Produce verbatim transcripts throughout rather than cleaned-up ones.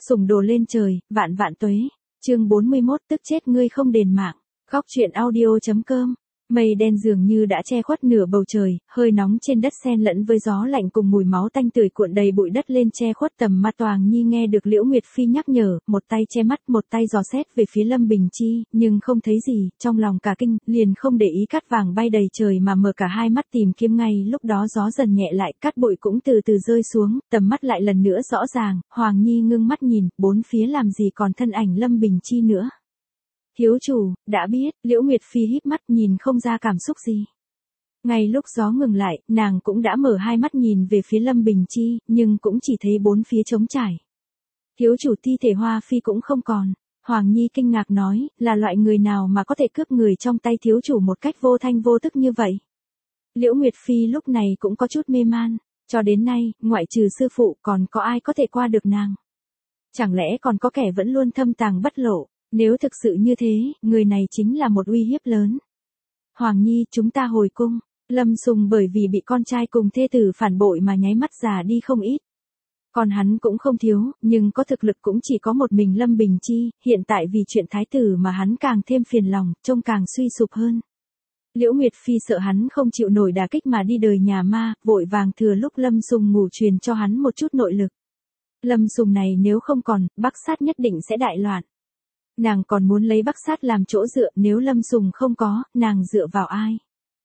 Sủng đồ lên trời, vạn vạn tuế. Chương bốn mươi mốt tức chết ngươi không đền mạng. Góc truyện audio chấm com. Mây đen dường như đã che khuất nửa bầu trời, hơi nóng trên đất xen lẫn với gió lạnh cùng mùi máu tanh tưởi cuộn đầy bụi đất lên che khuất tầm mắt. Toàng Nhi nghe được Liễu Nguyệt Phi nhắc nhở, một tay che mắt, một tay dò xét về phía Lâm Bình Chi, nhưng không thấy gì, trong lòng cả kinh, liền không để ý cát vàng bay đầy trời mà mở cả hai mắt tìm kiếm. Ngay lúc đó gió dần nhẹ lại, cát bụi cũng từ từ rơi xuống, tầm mắt lại lần nữa rõ ràng. Hoàng Nhi ngưng mắt nhìn, bốn phía làm gì còn thân ảnh Lâm Bình Chi nữa. Thiếu chủ, đã biết. Liễu Nguyệt Phi híp mắt nhìn không ra cảm xúc gì. Ngay lúc gió ngừng lại, nàng cũng đã mở hai mắt nhìn về phía Lâm Bình Chi, nhưng cũng chỉ thấy bốn phía trống trải. Thiếu chủ, thi thể Hoa Phi cũng không còn. Hoàng Nhi kinh ngạc nói, là loại người nào mà có thể cướp người trong tay thiếu chủ một cách vô thanh vô tức như vậy? Liễu Nguyệt Phi lúc này cũng có chút mê man, cho đến nay, ngoại trừ sư phụ còn có ai có thể qua được nàng? Chẳng lẽ còn có kẻ vẫn luôn thâm tàng bất lộ? Nếu thực sự như thế, người này chính là một uy hiếp lớn. Hoàng Nhi, chúng ta hồi cung. Lâm Sùng bởi vì bị con trai cùng thê tử phản bội mà nháy mắt già đi không ít. Còn hắn cũng không thiếu, nhưng có thực lực cũng chỉ có một mình Lâm Bình Chi, hiện tại vì chuyện thái tử mà hắn càng thêm phiền lòng, trông càng suy sụp hơn. Liễu Nguyệt Phi sợ hắn không chịu nổi đả kích mà đi đời nhà ma, vội vàng thừa lúc Lâm Sùng ngủ truyền cho hắn một chút nội lực. Lâm Sùng này nếu không còn, Bắc Sát nhất định sẽ đại loạn. Nàng còn muốn lấy Bắc Sát làm chỗ dựa, nếu Lâm Sùng không có, nàng dựa vào ai?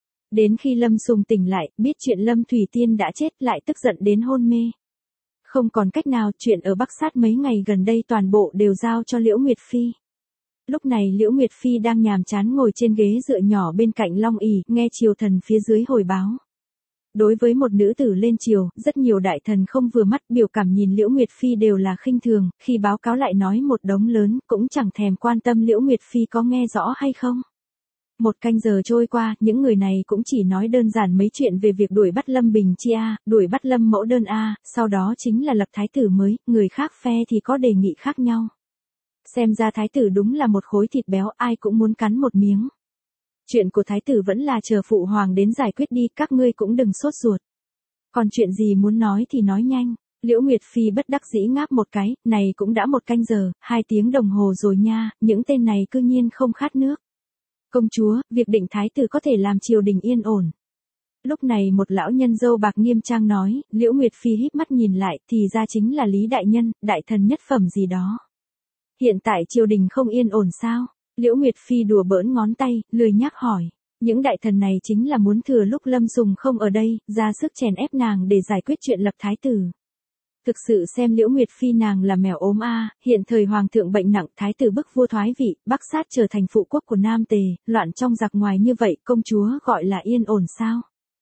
Đến khi Lâm Sùng tỉnh lại, biết chuyện Lâm Thủy Tiên đã chết, lại tức giận đến hôn mê. Không còn cách nào, chuyện ở Bắc Sát mấy ngày gần đây toàn bộ đều giao cho Liễu Nguyệt Phi. Lúc này Liễu Nguyệt Phi đang nhàm chán ngồi trên ghế dựa nhỏ bên cạnh Long ỷ, nghe triều thần phía dưới hồi báo. Đối với một nữ tử lên triều, rất nhiều đại thần không vừa mắt, biểu cảm nhìn Liễu Nguyệt Phi đều là khinh thường, khi báo cáo lại nói một đống lớn, cũng chẳng thèm quan tâm Liễu Nguyệt Phi có nghe rõ hay không. Một canh giờ trôi qua, những người này cũng chỉ nói đơn giản mấy chuyện về việc đuổi bắt Lâm Bình Chi A, đuổi bắt Lâm Mẫu Đơn A, sau đó chính là lập thái tử mới, người khác phe thì có đề nghị khác nhau. Xem ra thái tử đúng là một khối thịt béo, ai cũng muốn cắn một miếng. Chuyện của thái tử vẫn là chờ phụ hoàng đến giải quyết đi, các ngươi cũng đừng sốt ruột. Còn chuyện gì muốn nói thì nói nhanh. Liễu Nguyệt Phi bất đắc dĩ ngáp một cái, này cũng đã một canh giờ, hai tiếng đồng hồ rồi nha, những tên này cư nhiên không khát nước. Công chúa, việc định thái tử có thể làm triều đình yên ổn. Lúc này một lão nhân râu bạc nghiêm trang nói, Liễu Nguyệt Phi híp mắt nhìn lại, thì ra chính là Lý Đại Nhân, đại thần nhất phẩm gì đó. Hiện tại triều đình không yên ổn sao? Liễu Nguyệt Phi đùa bỡn ngón tay, lười nhác hỏi. Những đại thần này chính là muốn thừa lúc Lâm Sùng không ở đây, ra sức chèn ép nàng để giải quyết chuyện lập thái tử. Thực sự xem Liễu Nguyệt Phi nàng là mèo ốm a, hiện thời hoàng thượng bệnh nặng, thái tử bức vua thoái vị, Bắc Sát trở thành phụ quốc của Nam Tề, loạn trong giặc ngoài như vậy, công chúa gọi là yên ổn sao?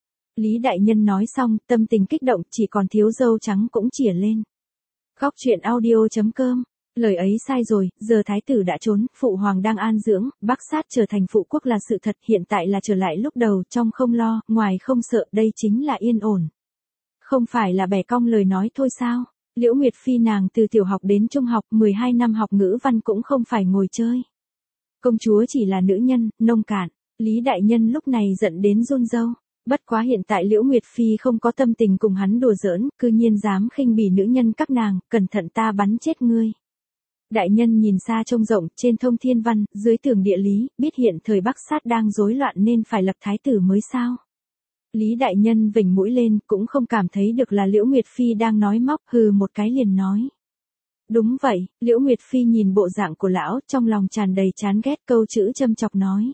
Lý Đại Nhân nói xong, tâm tình kích động, chỉ còn thiếu dâu trắng cũng chỉa lên. Góc truyện audio chấm com. Lời ấy sai rồi, giờ thái tử đã trốn, phụ hoàng đang an dưỡng, Bắc Sát trở thành phụ quốc là sự thật, hiện tại là trở lại lúc đầu, trong không lo, ngoài không sợ, đây chính là yên ổn. Không phải là bẻ cong lời nói thôi sao? Liễu Nguyệt Phi nàng từ tiểu học đến trung học, mười hai năm học ngữ văn cũng không phải ngồi chơi. Công chúa chỉ là nữ nhân, nông cạn. Lý Đại Nhân lúc này giận đến run râu. Bất quá hiện tại Liễu Nguyệt Phi không có tâm tình cùng hắn đùa giỡn, cư nhiên dám khinh bỉ nữ nhân các nàng, cẩn thận ta bắn chết ngươi. Đại nhân nhìn xa trông rộng, trên thông thiên văn, dưới tường địa lý, biết hiện thời Bắc Sát đang rối loạn nên phải lập thái tử mới sao. Lý Đại Nhân vểnh mũi lên, cũng không cảm thấy được là Liễu Nguyệt Phi đang nói móc, hừ một cái liền nói. Đúng vậy, Liễu Nguyệt Phi nhìn bộ dạng của lão, trong lòng tràn đầy chán ghét, câu chữ châm chọc nói.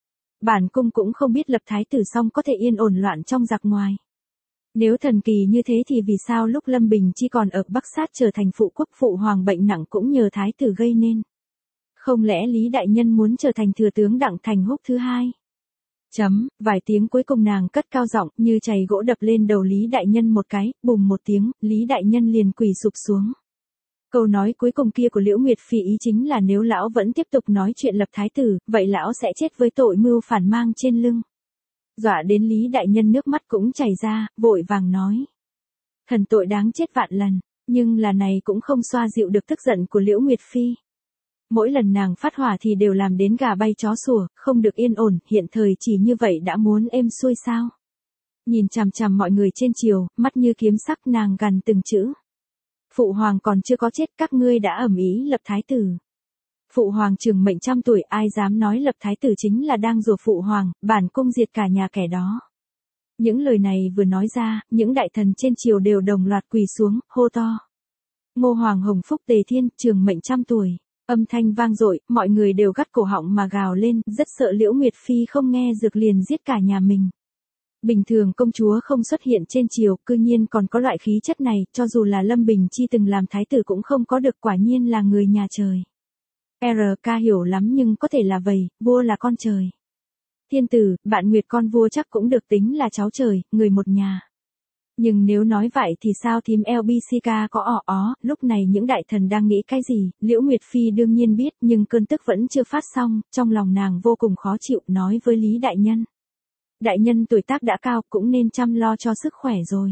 Bản cung cũng không biết lập thái tử xong có thể yên ổn loạn trong giặc ngoài. Nếu thần kỳ như thế thì vì sao lúc Lâm Bình Chi còn ở Bắc Sát trở thành phụ quốc, phụ hoàng bệnh nặng cũng nhờ thái tử gây nên. Không lẽ Lý Đại Nhân muốn trở thành thừa tướng Đặng Thành Húc thứ hai? Chấm, vài tiếng cuối cùng nàng cất cao giọng, như chày gỗ đập lên đầu Lý Đại Nhân một cái, bùm một tiếng, Lý Đại Nhân liền quỳ sụp xuống. Câu nói cuối cùng kia của Liễu Nguyệt Phi ý chính là nếu lão vẫn tiếp tục nói chuyện lập thái tử, vậy lão sẽ chết với tội mưu phản mang trên lưng. Dọa đến Lý Đại Nhân nước mắt cũng chảy ra, vội vàng nói. Thần tội đáng chết vạn lần, nhưng là này cũng không xoa dịu được tức giận của Liễu Nguyệt Phi. Mỗi lần nàng phát hỏa thì đều làm đến gà bay chó sủa, không được yên ổn, hiện thời chỉ như vậy đã muốn êm xuôi sao. Nhìn chằm chằm mọi người trên triều, mắt như kiếm sắc nàng gằn từng chữ. Phụ hoàng còn chưa có chết, các ngươi đã ầm ĩ lập thái tử. Phụ hoàng trường mệnh trăm tuổi, ai dám nói lập thái tử chính là đang rủa phụ hoàng, bản cung diệt cả nhà kẻ đó. Những lời này vừa nói ra, những đại thần trên triều đều đồng loạt quỳ xuống, hô to. Ngô hoàng hồng phúc tề thiên, trường mệnh trăm tuổi. Âm thanh vang dội, mọi người đều gắt cổ họng mà gào lên, rất sợ Liễu Nguyệt Phi không nghe dược liền giết cả nhà mình. Bình thường công chúa không xuất hiện trên triều, cư nhiên còn có loại khí chất này, cho dù là Lâm Bình Chi từng làm thái tử cũng không có được, quả nhiên là người nhà trời. R K hiểu lắm nhưng có thể là vậy, vua là con trời. Thiên tử, bạn Nguyệt con vua chắc cũng được tính là cháu trời, người một nhà. Nhưng nếu nói vậy thì sao thím L B C K có ỏ ó, lúc này những đại thần đang nghĩ cái gì, Liễu Nguyệt Phi đương nhiên biết nhưng cơn tức vẫn chưa phát xong, trong lòng nàng vô cùng khó chịu, nói với Lý Đại Nhân. Đại nhân tuổi tác đã cao cũng nên chăm lo cho sức khỏe rồi.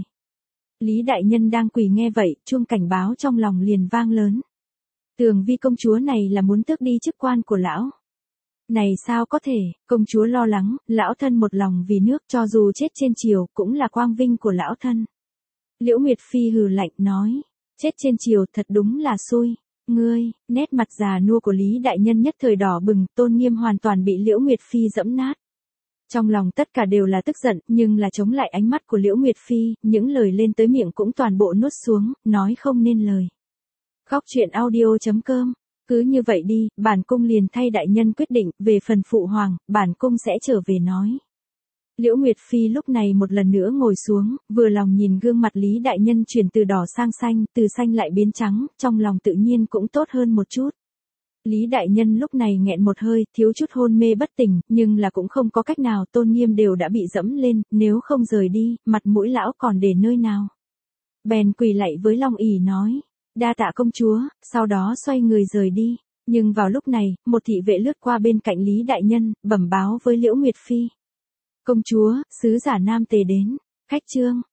Lý Đại Nhân đang quỳ nghe vậy, chuông cảnh báo trong lòng liền vang lớn. Tường Vi công chúa này là muốn tước đi chức quan của lão. Này sao có thể, công chúa lo lắng, lão thân một lòng vì nước cho dù chết trên triều cũng là quang vinh của lão thân. Liễu Nguyệt Phi hừ lạnh nói, chết trên triều thật đúng là xui. Ngươi, nét mặt già nua của Lý Đại Nhân nhất thời đỏ bừng, tôn nghiêm hoàn toàn bị Liễu Nguyệt Phi dẫm nát. Trong lòng tất cả đều là tức giận, nhưng là chống lại ánh mắt của Liễu Nguyệt Phi, những lời lên tới miệng cũng toàn bộ nuốt xuống, nói không nên lời. Khóc chuyện audio chấm com. Cứ như vậy đi, bản cung liền thay đại nhân quyết định, về phần phụ hoàng, bản cung sẽ trở về nói. Liễu Nguyệt Phi lúc này một lần nữa ngồi xuống, vừa lòng nhìn gương mặt Lý Đại Nhân chuyển từ đỏ sang xanh, từ xanh lại biến trắng, trong lòng tự nhiên cũng tốt hơn một chút. Lý Đại Nhân lúc này nghẹn một hơi, thiếu chút hôn mê bất tỉnh, nhưng là cũng không có cách nào, tôn nghiêm đều đã bị dẫm lên, nếu không rời đi, mặt mũi lão còn để nơi nào. Bèn quỳ lạy với Long ỷ nói. Đa tạ công chúa, sau đó xoay người rời đi. Nhưng vào lúc này, một thị vệ lướt qua bên cạnh Lý Đại Nhân, bẩm báo với Liễu Nguyệt Phi. Công chúa, sứ giả Nam Tề đến. Khách trương,